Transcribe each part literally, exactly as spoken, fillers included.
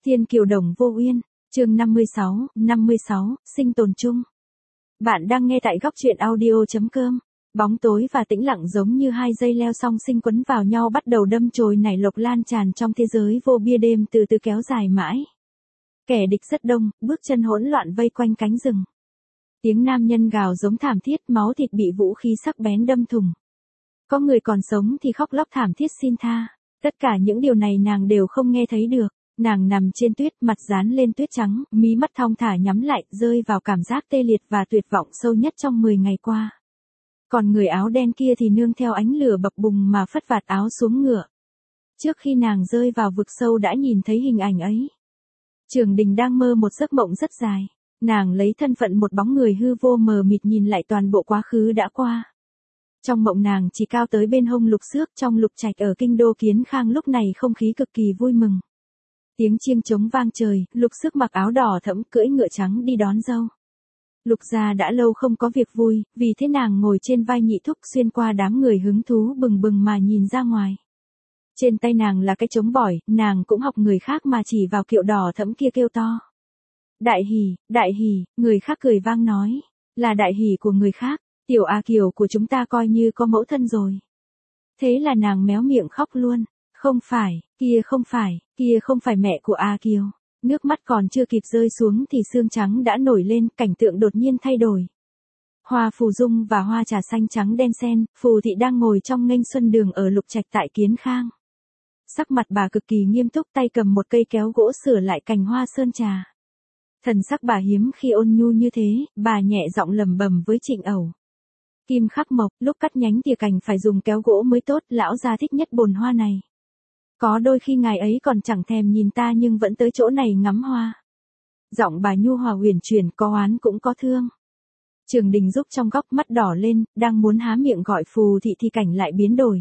Thiên kiều đồng vô uyên, chương năm mươi sáu, năm mươi sáu, sinh tồn chung. Bạn đang nghe tại góc truyện audio chấm com. Bóng tối và tĩnh lặng giống như hai dây leo song sinh quấn vào nhau bắt đầu đâm chồi nảy lộc lan tràn trong thế giới vô bia đêm từ từ kéo dài mãi. Kẻ địch rất đông, bước chân hỗn loạn vây quanh cánh rừng. Tiếng nam nhân gào giống thảm thiết, máu thịt bị vũ khí sắc bén đâm thủng. Có người còn sống thì khóc lóc thảm thiết xin tha. Tất cả những điều này nàng đều không nghe thấy được. Nàng nằm trên tuyết, mặt dán lên tuyết trắng, mí mắt thong thả nhắm lại, rơi vào cảm giác tê liệt và tuyệt vọng sâu nhất trong mười ngày qua. Còn người áo đen kia thì nương theo ánh lửa bập bùng mà phất vạt áo xuống ngựa. Trước khi nàng rơi vào vực sâu đã nhìn thấy hình ảnh ấy. Trường Đình đang mơ một giấc mộng rất dài. Nàng lấy thân phận một bóng người hư vô mờ mịt nhìn lại toàn bộ quá khứ đã qua. Trong mộng nàng chỉ cao tới bên hông Lục Xước trong Lục Trạch ở kinh đô Kiến Khang, lúc này không khí cực kỳ vui mừng. Tiếng chiêng trống vang trời, Lục Xước mặc áo đỏ thẫm cưỡi ngựa trắng đi đón dâu. Lục gia đã lâu không có việc vui, vì thế nàng ngồi trên vai nhị thúc xuyên qua đám người hứng thú bừng bừng mà nhìn ra ngoài. Trên tay nàng là cái trống bỏi, nàng cũng học người khác mà chỉ vào kiệu đỏ thẫm kia kêu to. Đại hỉ, đại hỉ, người khác cười vang nói, là đại hỉ của người khác, tiểu A Kiều của chúng ta coi như có mẫu thân rồi. Thế là nàng méo miệng khóc luôn. Không phải, kia không phải, kia không phải mẹ của A Kiều. Nước mắt còn chưa kịp rơi xuống thì xương trắng đã nổi lên, cảnh tượng đột nhiên thay đổi. Hoa phù dung và hoa trà xanh trắng đen xen, Phù thị đang ngồi trong nghênh xuân đường ở Lục Trạch tại Kiến Khang. Sắc mặt bà cực kỳ nghiêm túc, tay cầm một cây kéo gỗ sửa lại cành hoa sơn trà. Thần sắc bà hiếm khi ôn nhu như thế, bà nhẹ giọng lẩm bẩm với Trịnh Ẩu. Kim khắc mộc, lúc cắt nhánh tỉa cành phải dùng kéo gỗ mới tốt, lão gia thích nhất bồn hoa này. Có đôi khi ngài ấy còn chẳng thèm nhìn ta nhưng vẫn tới chỗ này ngắm hoa. Giọng bà nhu hòa huyền chuyển, có oán cũng có thương. Trường Đình giúp trong góc, mắt đỏ lên, đang muốn há miệng gọi Phù thị thì cảnh lại biến đổi.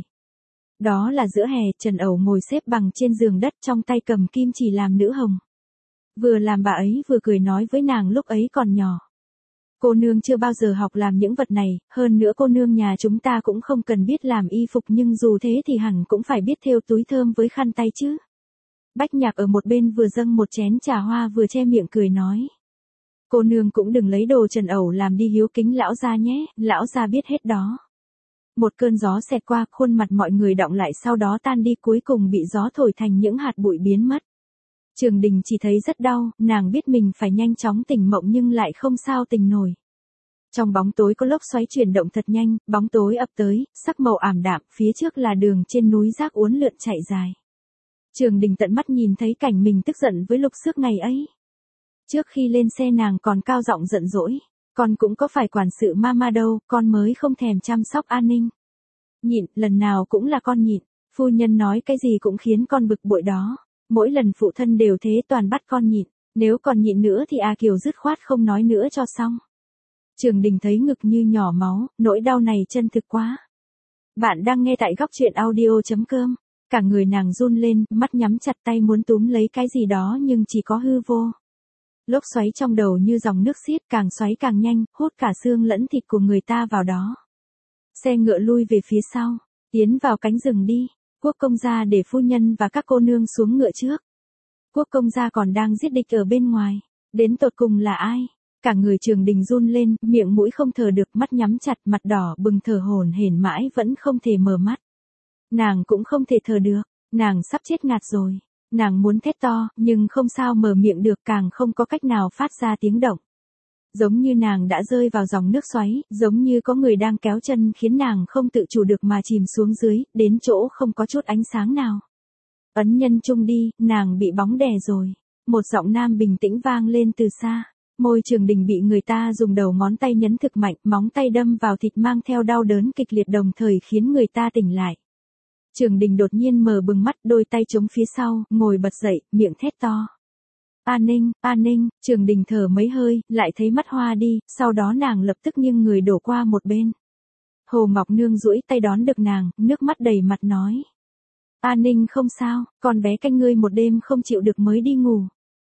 Đó là giữa hè, Trần Ẩu ngồi xếp bằng trên giường đất, trong tay cầm kim chỉ làm nữ hồng. Vừa làm bà ấy vừa cười nói với nàng lúc ấy còn nhỏ. Cô nương chưa bao giờ học làm những vật này, hơn nữa cô nương nhà chúng ta cũng không cần biết làm y phục, nhưng dù thế thì hẳn cũng phải biết thêu túi thơm với khăn tay chứ. Bách Nhạc ở một bên vừa dâng một chén trà hoa vừa che miệng cười nói. Cô nương cũng đừng lấy đồ Trần Ẩu làm đi hiếu kính lão gia nhé, lão gia biết hết đó. Một cơn gió xẹt qua, khuôn mặt mọi người đọng lại sau đó tan đi, cuối cùng bị gió thổi thành những hạt bụi biến mất. Trường Đình chỉ thấy rất đau, nàng biết mình phải nhanh chóng tỉnh mộng nhưng lại không sao tỉnh nổi. Trong bóng tối có lốc xoáy chuyển động thật nhanh, bóng tối ập tới, sắc màu ảm đạm, phía trước là đường trên núi rác uốn lượn chạy dài. Trường Đình tận mắt nhìn thấy cảnh mình tức giận với Lục Xước ngày ấy. Trước khi lên xe nàng còn cao giọng giận dỗi, con cũng có phải quản sự mama đâu, con mới không thèm chăm sóc an ninh. Nhịn, lần nào cũng là con nhịn, phu nhân nói cái gì cũng khiến con bực bội đó. Mỗi lần phụ thân đều thế, toàn bắt con nhịn, nếu còn nhịn nữa thì A Kiều dứt khoát không nói nữa cho xong. Trường Đình thấy ngực như nhỏ máu, nỗi đau này chân thực quá. Bạn đang nghe tại góc truyện audio chấm com. Cả người nàng run lên, mắt nhắm chặt, tay muốn túm lấy cái gì đó nhưng chỉ có hư vô. Lốc xoáy trong đầu như dòng nước xiết, càng xoáy càng nhanh, hút cả xương lẫn thịt của người ta vào đó. Xe ngựa lui về phía sau, tiến vào cánh rừng đi. Quốc công gia để phu nhân và các cô nương xuống ngựa trước. Quốc công gia còn đang giết địch ở bên ngoài. Đến tột cùng là ai? Cả người Trường Đình run lên, miệng mũi không thở được, mắt nhắm chặt, mặt đỏ bừng, thở hổn hển mãi vẫn không thể mở mắt. Nàng cũng không thể thở được, nàng sắp chết ngạt rồi. Nàng muốn thét to, nhưng không sao mở miệng được, càng không có cách nào phát ra tiếng động. Giống như nàng đã rơi vào dòng nước xoáy, giống như có người đang kéo chân khiến nàng không tự chủ được mà chìm xuống dưới, đến chỗ không có chút ánh sáng nào. Ấn nhân trung đi, nàng bị bóng đè rồi. Một giọng nam bình tĩnh vang lên từ xa. Môi Trường Đình bị người ta dùng đầu ngón tay nhấn thực mạnh, móng tay đâm vào thịt mang theo đau đớn kịch liệt đồng thời khiến người ta tỉnh lại. Trường Đình đột nhiên mở bừng mắt, đôi tay chống phía sau, ngồi bật dậy, miệng thét to. An ninh, an ninh, Trường Đình thở mấy hơi, lại thấy mắt hoa đi, sau đó nàng lập tức nghiêng người đổ qua một bên. Hồ Ngọc Nương duỗi tay đón được nàng, nước mắt đầy mặt nói. An ninh không sao, con bé canh ngươi một đêm không chịu được mới đi ngủ.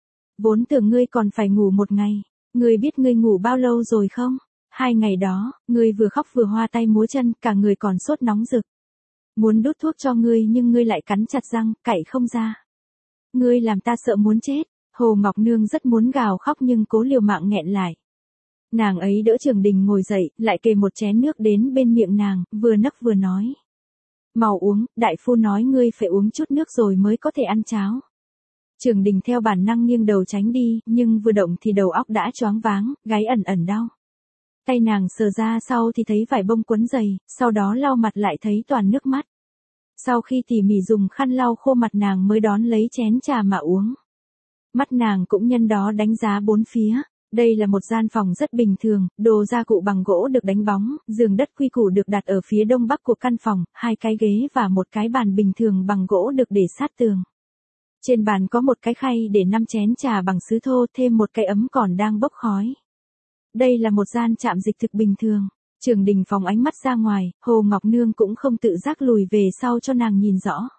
Vốn tưởng ngươi còn phải ngủ một ngày, ngươi biết ngươi ngủ bao lâu rồi không? Hai ngày đó, ngươi vừa khóc vừa hoa tay múa chân, cả người còn sốt nóng rực. Muốn đút thuốc cho ngươi nhưng ngươi lại cắn chặt răng, cạy không ra. ngươi làm ta sợ muốn chết. Hồ Ngọc Nương rất muốn gào khóc nhưng cố liều mạng nghẹn lại. Nàng ấy đỡ Trường Đình ngồi dậy, lại kề một chén nước đến bên miệng nàng, vừa nấc vừa nói. Mau uống, đại phu nói ngươi phải uống chút nước rồi mới có thể ăn cháo. Trường Đình theo bản năng nghiêng đầu tránh đi, nhưng vừa động thì đầu óc đã choáng váng, gáy ẩn ẩn đau. Tay nàng sờ ra sau thì thấy vải bông quấn dày, sau đó lau mặt lại thấy toàn nước mắt. Sau khi tỉ mỉ dùng khăn lau khô mặt nàng mới đón lấy chén trà mà uống. Mắt nàng cũng nhân đó đánh giá bốn phía. Đây là một gian phòng rất bình thường, đồ gia cụ bằng gỗ được đánh bóng, giường đất quy củ được đặt ở phía đông bắc của căn phòng, hai cái ghế và một cái bàn bình thường bằng gỗ được để sát tường. Trên bàn có một cái khay để năm chén trà bằng sứ thô, thêm một cái ấm còn đang bốc khói. Đây là một gian trạm dịch thực bình thường. Trường Đình phóng ánh mắt ra ngoài, Hồ Ngọc Nương cũng không tự giác lùi về sau cho nàng nhìn rõ.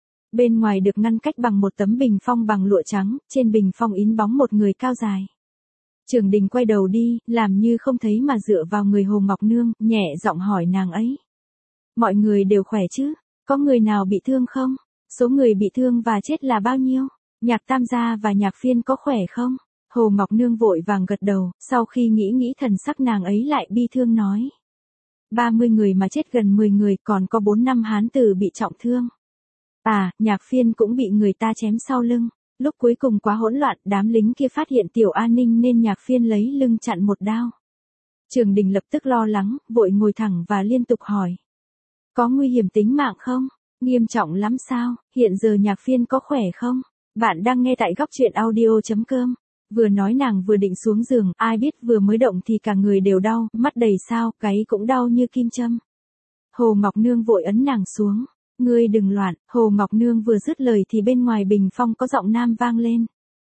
Bên ngoài được ngăn cách bằng một tấm bình phong bằng lụa trắng, trên bình phong in bóng một người cao dài. Trường Đình quay đầu đi, làm như không thấy mà dựa vào người Hồ Ngọc Nương, nhẹ giọng hỏi nàng ấy. Mọi người đều khỏe chứ? Có người nào bị thương không? Số người bị thương và chết là bao nhiêu? Nhạc Tam gia và Nhạc Phiên có khỏe không? Hồ Ngọc Nương vội vàng gật đầu, sau khi nghĩ nghĩ thần sắc nàng ấy lại bi thương nói. ba mươi người mà chết gần mười người, còn có bốn năm hán tử bị trọng thương. À, Nhạc Phiên cũng bị người ta chém sau lưng. Lúc cuối cùng quá hỗn loạn, đám lính kia phát hiện Tiểu An Ninh nên Nhạc Phiên lấy lưng chặn một đao. Trường Đình lập tức lo lắng, vội ngồi thẳng và liên tục hỏi. Có nguy hiểm tính mạng không? Nghiêm trọng lắm sao? Hiện giờ Nhạc Phiên có khỏe không? Bạn đang nghe tại góc truyện audio chấm com. Vừa nói nàng vừa định xuống giường, ai biết vừa mới động thì cả người đều đau, mắt đầy sao, gáy cũng đau như kim châm. Hồ Ngọc Nương vội ấn nàng xuống. Ngươi đừng loạn. Hồ Ngọc Nương vừa dứt lời thì bên ngoài bình phong có giọng nam vang lên.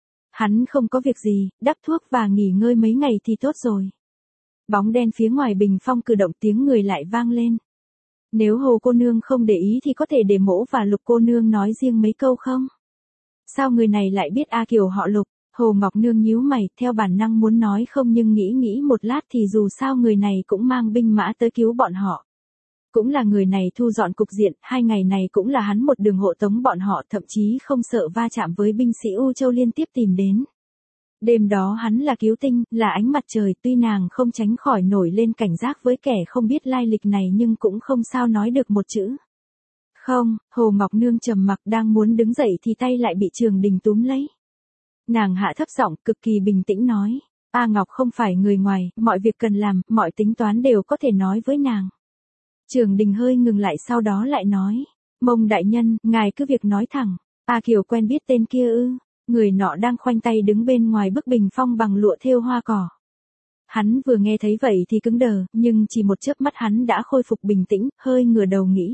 Hắn không có việc gì, đắp thuốc và nghỉ ngơi mấy ngày thì tốt rồi. Bóng đen phía ngoài bình phong cử động, tiếng người lại vang lên. Nếu Hồ cô nương không để ý thì có thể để Mỗ và Lục cô nương nói riêng mấy câu không? Sao người này lại biết A Kiều họ Lục? Hồ Ngọc Nương nhíu mày, theo bản năng muốn nói không nhưng nghĩ nghĩ một lát thì dù sao người này cũng mang binh mã tới cứu bọn họ. Cũng là người này thu dọn cục diện, hai ngày này cũng là hắn một đường hộ tống bọn họ, thậm chí không sợ va chạm với binh sĩ U Châu liên tiếp tìm đến. Đêm đó hắn là cứu tinh, là ánh mặt trời, tuy nàng không tránh khỏi nổi lên cảnh giác với kẻ không biết lai lịch này nhưng cũng không sao nói được một chữ. Không, Hồ Ngọc Nương trầm mặc đang muốn đứng dậy thì tay lại bị Trường Đình túm lấy. Nàng hạ thấp giọng, cực kỳ bình tĩnh nói, A Ngọc không phải người ngoài, mọi việc cần làm, mọi tính toán đều có thể nói với nàng. Trường Đình hơi ngừng lại sau đó lại nói, Mông đại nhân, ngài cứ việc nói thẳng. A Kiều quen biết tên kia ư? Người nọ đang khoanh tay đứng bên ngoài bức bình phong bằng lụa thêu hoa cỏ. Hắn vừa nghe thấy vậy thì cứng đờ, nhưng chỉ một chớp mắt hắn đã khôi phục bình tĩnh, hơi ngửa đầu nghĩ.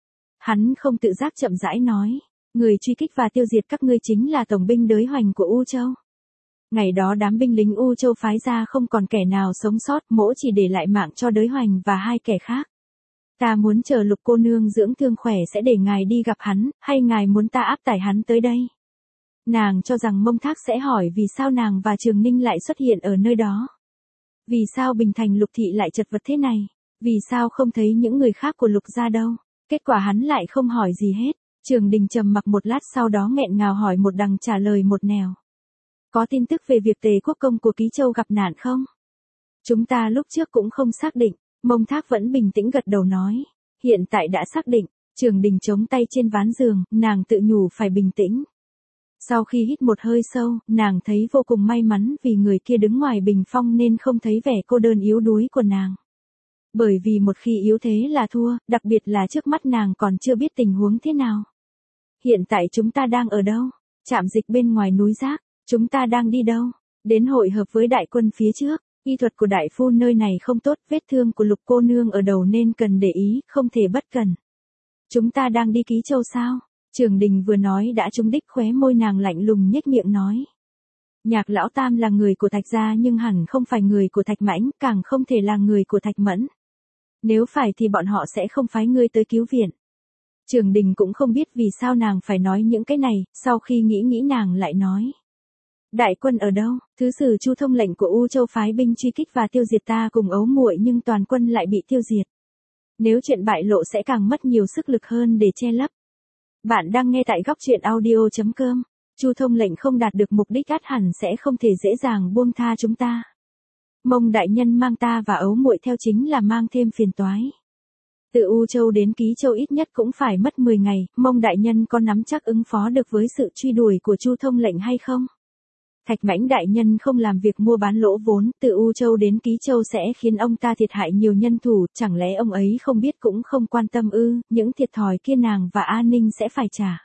Hắn không tự giác chậm rãi nói, người truy kích và tiêu diệt các ngươi chính là tổng binh Đới Hoành của U Châu. Ngày đó đám binh lính U Châu phái ra không còn kẻ nào sống sót, Mỗ chỉ để lại mạng cho Đới Hoành và hai kẻ khác. Ta muốn chờ Lục cô nương dưỡng thương khỏe sẽ để ngài đi gặp hắn, hay ngài muốn ta áp tải hắn tới đây? Nàng cho rằng Mông Thác sẽ hỏi vì sao nàng và Trường Ninh lại xuất hiện ở nơi đó. Vì sao Bình Thành Lục thị lại chật vật thế này? Vì sao không thấy những người khác của Lục gia đâu? Kết quả hắn lại không hỏi gì hết. Trường Đình trầm mặc một lát sau đó nghẹn ngào hỏi một đằng trả lời một nẻo. Có tin tức về việc Tề Quốc công của Ký Châu gặp nạn không? Chúng ta lúc trước cũng không xác định. Mông Thác vẫn bình tĩnh gật đầu nói. Hiện tại đã xác định. Trường Đình chống tay trên ván giường, nàng tự nhủ phải bình tĩnh. Sau khi hít một hơi sâu, nàng thấy vô cùng may mắn vì người kia đứng ngoài bình phong nên không thấy vẻ cô đơn yếu đuối của nàng. Bởi vì một khi yếu thế là thua, đặc biệt là trước mắt nàng còn chưa biết tình huống thế nào. Hiện tại chúng ta đang ở đâu? Trạm dịch bên ngoài núi Giác. Chúng ta đang đi đâu? Đến hội hợp với đại quân phía trước. Y thuật của đại phu nơi này không tốt, vết thương của Lục cô nương ở đầu nên cần để ý, không thể bất cẩn. Chúng ta đang đi Ký Châu sao? Trường Đình vừa nói đã trúng đích, khóe môi nàng lạnh lùng nhếch miệng nói. Nhạc lão tam là người của Thạch gia nhưng hẳn không phải người của Thạch Mãnh, càng không thể là người của Thạch Mẫn. Nếu phải thì bọn họ sẽ không phái ngươi tới cứu viện. Trường Đình cũng không biết vì sao nàng phải nói những cái này, sau khi nghĩ nghĩ nàng lại nói. Đại quân ở đâu? Thứ sử Chu thông lệnh của U Châu phái binh truy kích và tiêu diệt ta cùng ấu muội nhưng toàn quân lại bị tiêu diệt. Nếu chuyện bại lộ sẽ càng mất nhiều sức lực hơn để che lấp. Bạn đang nghe tại góc truyện audio chấm com. Chu Thông lệnh không đạt được mục đích ắt hẳn sẽ không thể dễ dàng buông tha chúng ta. Mông đại nhân mang ta và ấu muội theo chính là mang thêm phiền toái. Từ U Châu đến Ký Châu ít nhất cũng phải mất mười ngày, Mông đại nhân có nắm chắc ứng phó được với sự truy đuổi của Chu Thông lệnh hay không? Thạch Mãnh đại nhân không làm việc mua bán lỗ vốn, từ U Châu đến Ký Châu sẽ khiến ông ta thiệt hại nhiều nhân thủ, chẳng lẽ ông ấy không biết cũng không quan tâm ư, những thiệt thòi kia nàng và A Ninh sẽ phải trả.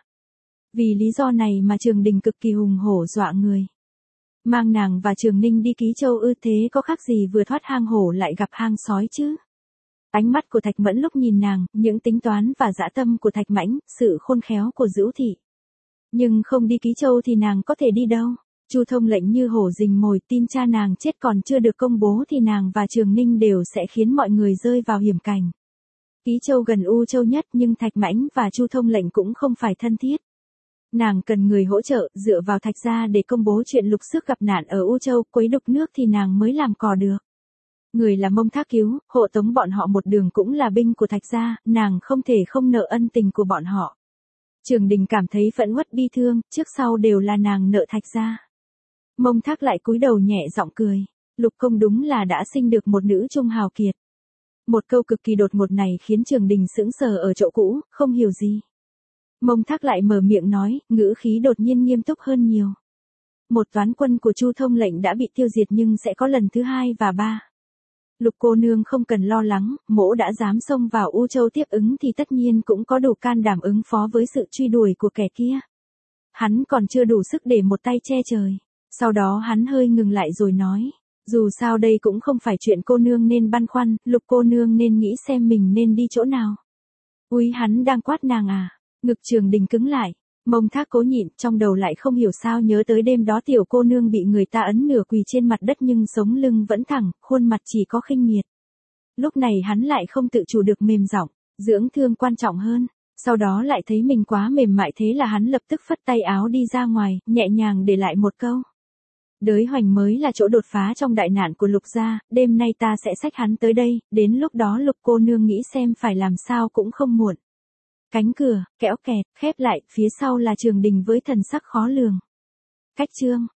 Vì lý do này mà Trường Đình cực kỳ hùng hổ dọa người. Mang nàng và Trường Ninh đi Ký Châu ư, thế có khác gì vừa thoát hang hổ lại gặp hang sói chứ? Ánh mắt của Thạch Mẫn lúc nhìn nàng, những tính toán và dã tâm của Thạch Mãnh, sự khôn khéo của Dữu Thị. Nhưng không đi Ký Châu thì nàng có thể đi đâu? Chu Thông lệnh như hổ rình mồi, tin cha nàng chết còn chưa được công bố thì nàng và Trường Ninh đều sẽ khiến mọi người rơi vào hiểm cảnh. Ký Châu gần U Châu nhất nhưng Thạch Mãnh và Chu Thông lệnh cũng không phải thân thiết. Nàng cần người hỗ trợ, dựa vào Thạch gia để công bố chuyện Lục Xước gặp nạn ở U Châu, quấy đục nước thì nàng mới làm cò được. Người là Mông Thác cứu, hộ tống bọn họ một đường cũng là binh của Thạch gia, nàng không thể không nợ ân tình của bọn họ. Trường Đình cảm thấy phẫn uất bi thương, trước sau đều là nàng nợ Thạch gia. Mông Thác lại cúi đầu nhẹ giọng cười, Lục công đúng là đã sinh được một nữ trung hào kiệt. Một câu cực kỳ đột ngột này khiến Trường Đình sững sờ ở chỗ cũ, không hiểu gì. Mông Thác lại mở miệng nói, ngữ khí đột nhiên nghiêm túc hơn nhiều. Một toán quân của Chu Thông lệnh đã bị tiêu diệt nhưng sẽ có lần thứ hai và ba. Lục cô nương không cần lo lắng, mỗ đã dám xông vào U Châu tiếp ứng thì tất nhiên cũng có đủ can đảm ứng phó với sự truy đuổi của kẻ kia. Hắn còn chưa đủ sức để một tay che trời. Sau đó hắn hơi ngừng lại rồi nói, dù sao đây cũng không phải chuyện cô nương nên băn khoăn, Lục cô nương nên nghĩ xem mình nên đi chỗ nào. Úi, hắn đang quát nàng à? Ngực Trường Đình cứng lại, Mông Thác cố nhịn, trong đầu lại không hiểu sao nhớ tới đêm đó tiểu cô nương bị người ta ấn nửa quỳ trên mặt đất nhưng sống lưng vẫn thẳng, khuôn mặt chỉ có khinh miệt. Lúc này hắn lại không tự chủ được mềm giọng, dưỡng thương quan trọng hơn. Sau đó lại thấy mình quá mềm mại thế là hắn lập tức phất tay áo đi ra ngoài, nhẹ nhàng để lại một câu. Đới Hoành mới là chỗ đột phá trong đại nạn của Lục gia, đêm nay ta sẽ xách hắn tới đây, đến lúc đó Lục cô nương nghĩ xem phải làm sao cũng không muộn. Cánh cửa, kẽo kẹt, khép lại, phía sau là Trường Đình với thần sắc khó lường. Cách chương.